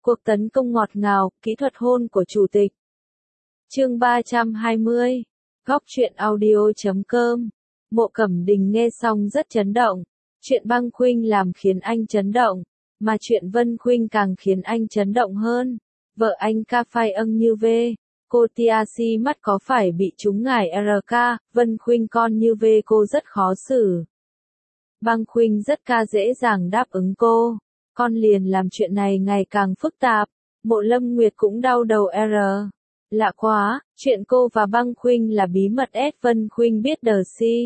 Cuộc tấn công ngọt ngào, kỹ thuật hôn của chủ tịch. Chương 320. Góc truyện audio.com. Mộ Cẩm Đình nghe xong rất chấn động. Chuyện Băng Khuynh làm khiến anh chấn động, mà chuyện Vân Khuynh càng khiến anh chấn động hơn. Vợ anh Ca Phai Âng Như V, cô Tia Si mắt có phải bị trúng ngải RK, Vân Khuynh con Như V cô rất khó xử. Băng Khuynh rất dễ dàng đáp ứng cô. Con liền làm chuyện này ngày càng phức tạp. Mộ Lâm Nguyệt cũng đau đầu Lạ quá, chuyện cô và Băng Khuynh là bí mật Vân Khuynh biết si.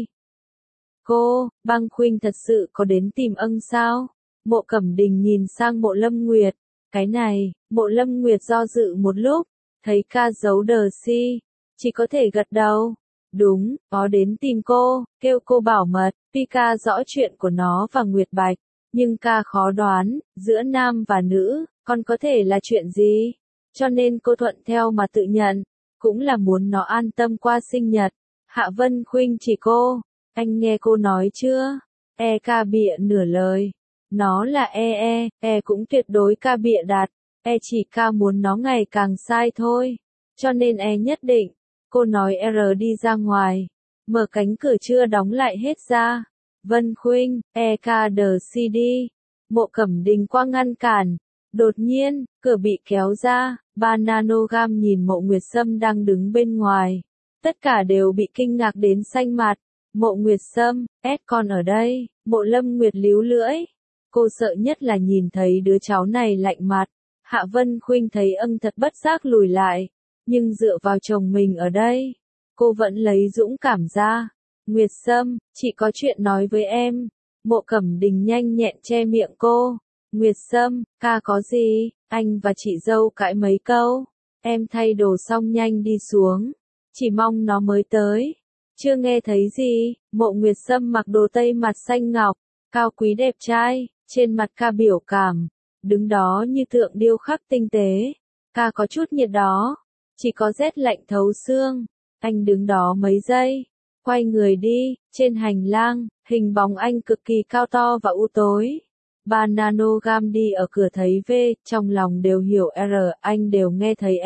Băng Khuynh thật sự có đến tìm Âng sao? Mộ Cẩm Đình nhìn sang Mộ Lâm Nguyệt. Cái này, Mộ Lâm Nguyệt do dự một lúc, thấy ca giấu si, chỉ có thể gật đầu. Đúng, có đến tìm cô, kêu cô bảo mật, tuy ca rõ chuyện của nó và Nguyệt Bạch, nhưng ca khó đoán, giữa nam và nữ, còn có thể là chuyện gì? Cho nên cô thuận theo mà tự nhận, cũng là muốn nó an tâm qua sinh nhật. Hạ Vân Khuynh chỉ anh nghe cô nói chưa? Ca bịa nửa lời. Nó là cũng tuyệt đối ca bịa đặt, chỉ ca muốn nó ngày càng sai thôi. Cho nên nhất định, cô nói đi ra ngoài, mở cánh cửa chưa đóng lại hết ra. Vân Khuynh, ca đờ CD. Mộ Cẩm Đình qua ngăn cản. Đột nhiên, cửa bị kéo ra, ba nanogam nhìn Mộ Nguyệt Sâm đang đứng bên ngoài. Tất cả đều bị kinh ngạc đến xanh mặt. Mộ Nguyệt Sâm, con ở đây. Mộ Lâm Nguyệt líu lưỡi. Cô sợ nhất là nhìn thấy đứa cháu này lạnh mặt. Hạ Vân Khuynh thấy Âng thật bất giác lùi lại. Nhưng dựa vào chồng mình ở đây, cô vẫn lấy dũng cảm ra. Nguyệt Sâm, chị có chuyện nói với em. Mộ Cẩm Đình nhanh nhẹn che miệng cô. Nguyệt Sâm, ca có gì? Anh và chị dâu cãi mấy câu. Em thay đồ xong nhanh đi xuống. Chỉ mong nó mới tới. Chưa nghe thấy gì. Mộ Nguyệt Sâm mặc đồ tây mặt xanh ngọc, cao quý đẹp trai, trên mặt ca biểu cảm, đứng đó như tượng điêu khắc tinh tế. Ca có chút nhiệt đó, chỉ có rét lạnh thấu xương. Anh đứng đó mấy giây, quay người đi. Trên hành lang, hình bóng anh cực kỳ cao to và u tối. Ba nanogam đi ở cửa thấy V, trong lòng đều hiểu anh đều nghe thấy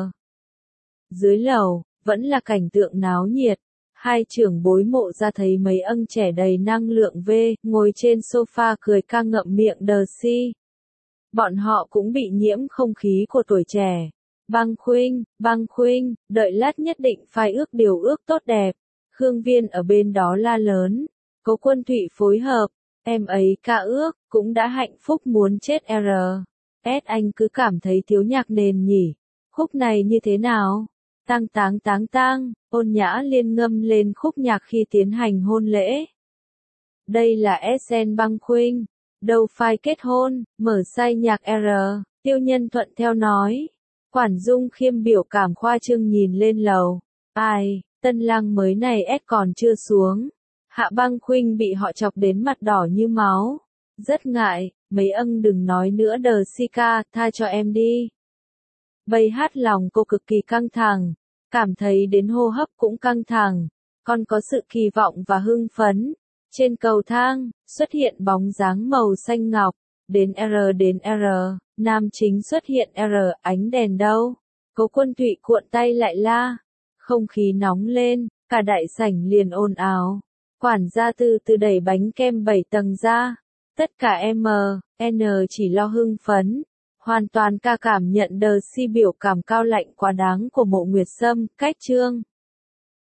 Dưới lầu, vẫn là cảnh tượng náo nhiệt. Hai trưởng bối Mộ ra thấy mấy Âng trẻ đầy năng lượng V, ngồi trên sofa cười ca ngậm miệng si. Bọn họ cũng bị nhiễm không khí của tuổi trẻ. Băng Khuynh, đợi lát nhất định phải ước điều ước tốt đẹp. Khương Viên ở bên đó la lớn. Cố Quân Thụy phối hợp. Em ấy ca ước, cũng đã hạnh phúc muốn chết anh cứ cảm thấy thiếu nhạc nền nhỉ. Khúc này như thế nào? Tang, Ôn Nhã Liên ngâm lên khúc nhạc khi tiến hành hôn lễ. Đây là SN Băng Khuynh. Đâu phải kết hôn, mở sai nhạc Tiêu Nhân thuận theo nói. Quản Dung Khiêm biểu cảm khoa trương nhìn lên lầu. Ai, tân lang mới này còn chưa xuống. Hạ Băng Khuynh bị họ chọc đến mặt đỏ như máu. Rất ngại, mấy Âng đừng nói nữa si ca, tha cho em đi. Bây hát lòng cô cực kỳ căng thẳng, cảm thấy đến hô hấp cũng căng thẳng, còn có sự kỳ vọng và hưng phấn. Trên cầu thang, xuất hiện bóng dáng màu xanh ngọc, đến nam chính xuất hiện ánh đèn đâu. Cố Quân Thụy cuộn tay lại la. Không khí nóng lên, cả đại sảnh liền ồn ào. Quản gia từ từ đẩy bánh kem 7 tầng ra. Tất cả chỉ lo hưng phấn. Hoàn toàn ca cảm nhận si biểu cảm cao lạnh quá đáng của Mộ Nguyệt Sâm, cách chương.